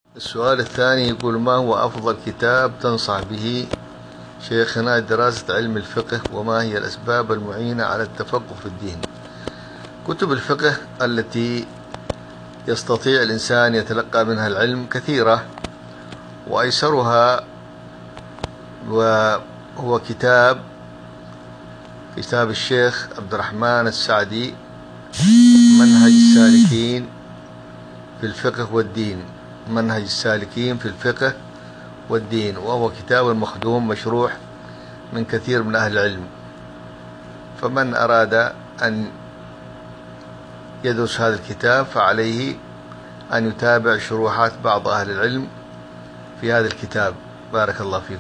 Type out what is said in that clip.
السؤال الثاني يقول: ما هو أفضل كتاب تنصح به شيخنا دراسة علم الفقه، وما هي الأسباب المعينة على التفقه في الدين؟ كتب الفقه التي يستطيع الإنسان يتلقى منها العلم كثيرة، وأيسرها وهو كتاب الشيخ عبد الرحمن السعدي، منهج السالكين في الفقه والدين، منهج السالكين في الفقه والدين، وهو كتاب مخدوم مشروح من كثير من أهل العلم. فمن أراد أن يدرس هذا الكتاب فعليه أن يتابع شروحات بعض أهل العلم في هذا الكتاب. بارك الله فيكم.